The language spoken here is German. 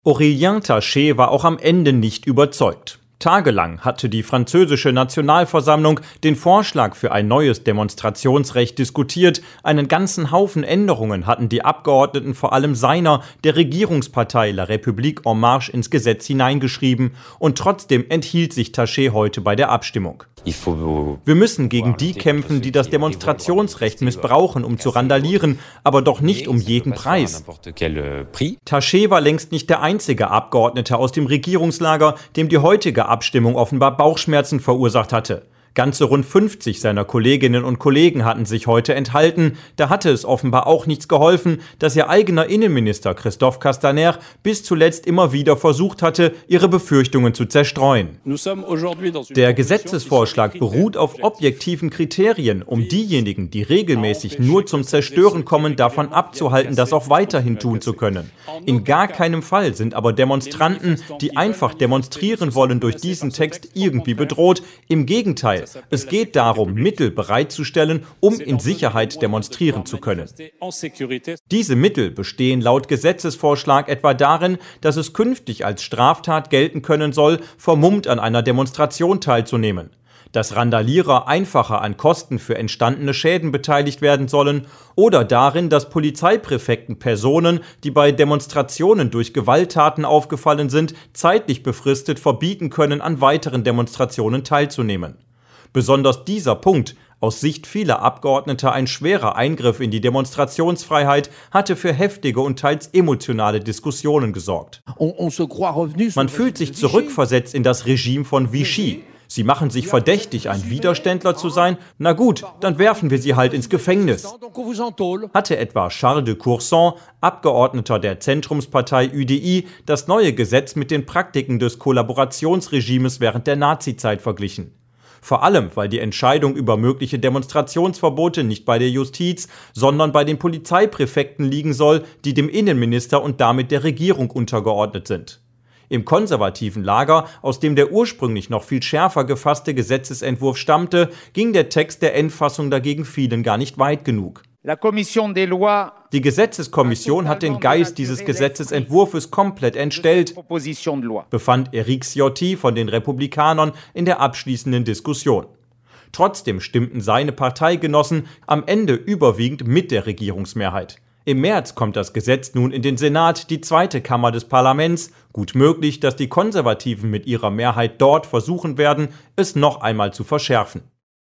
Aurélien Taché war auch am Ende nicht überzeugt. Tagelang hatte die französische Nationalversammlung den Vorschlag für ein neues Demonstrationsrecht diskutiert. Einen ganzen Haufen Änderungen hatten die Abgeordneten vor allem seiner, der Regierungspartei La République En Marche, ins Gesetz hineingeschrieben. Und trotzdem enthielt sich Taché heute bei der Abstimmung. Wir müssen gegen die kämpfen, die das Demonstrationsrecht missbrauchen, um zu randalieren, aber doch nicht um jeden Preis. Taché war längst nicht der einzige Abgeordnete aus dem Regierungslager, dem die heutige Abstimmung offenbar Bauchschmerzen verursacht hatte. Ganze rund 50 seiner Kolleginnen und Kollegen hatten sich heute enthalten. Da hatte es offenbar auch nichts geholfen, dass ihr eigener Innenminister Christophe Castaner bis zuletzt immer wieder versucht hatte, ihre Befürchtungen zu zerstreuen. Der Gesetzesvorschlag beruht auf objektiven Kriterien, um diejenigen, die regelmäßig nur zum Zerstören kommen, davon abzuhalten, das auch weiterhin tun zu können. In gar keinem Fall sind aber Demonstranten, die einfach demonstrieren wollen, durch diesen Text irgendwie bedroht. Im Gegenteil. Es geht darum, Mittel bereitzustellen, um in Sicherheit demonstrieren zu können. Diese Mittel bestehen laut Gesetzesvorschlag etwa darin, dass es künftig als Straftat gelten können soll, vermummt an einer Demonstration teilzunehmen. Dass Randalierer einfacher an Kosten für entstandene Schäden beteiligt werden sollen oder darin, dass Polizeipräfekten Personen, die bei Demonstrationen durch Gewalttaten aufgefallen sind, zeitlich befristet verbieten können, an weiteren Demonstrationen teilzunehmen. Besonders dieser Punkt, aus Sicht vieler Abgeordneter ein schwerer Eingriff in die Demonstrationsfreiheit, hatte für heftige und teils emotionale Diskussionen gesorgt. Man fühlt sich zurückversetzt in das Regime von Vichy. Sie machen sich verdächtig, ein Widerständler zu sein. Na gut, dann werfen wir sie halt ins Gefängnis. Hatte etwa Charles de Courson, Abgeordneter der Zentrumspartei UDI, das neue Gesetz mit den Praktiken des Kollaborationsregimes während der Nazizeit verglichen. Vor allem, weil die Entscheidung über mögliche Demonstrationsverbote nicht bei der Justiz, sondern bei den Polizeipräfekten liegen soll, die dem Innenminister und damit der Regierung untergeordnet sind. Im konservativen Lager, aus dem der ursprünglich noch viel schärfer gefasste Gesetzesentwurf stammte, ging der Text der Endfassung dagegen vielen gar nicht weit genug. Die Gesetzeskommission hat den Geist dieses Gesetzesentwurfs komplett entstellt, befand Éric Ciotti von den Republikanern in der abschließenden Diskussion. Trotzdem stimmten seine Parteigenossen am Ende überwiegend mit der Regierungsmehrheit. Im März kommt das Gesetz nun in den Senat, die zweite Kammer des Parlaments. Gut möglich, dass die Konservativen mit ihrer Mehrheit dort versuchen werden, es noch einmal zu verschärfen.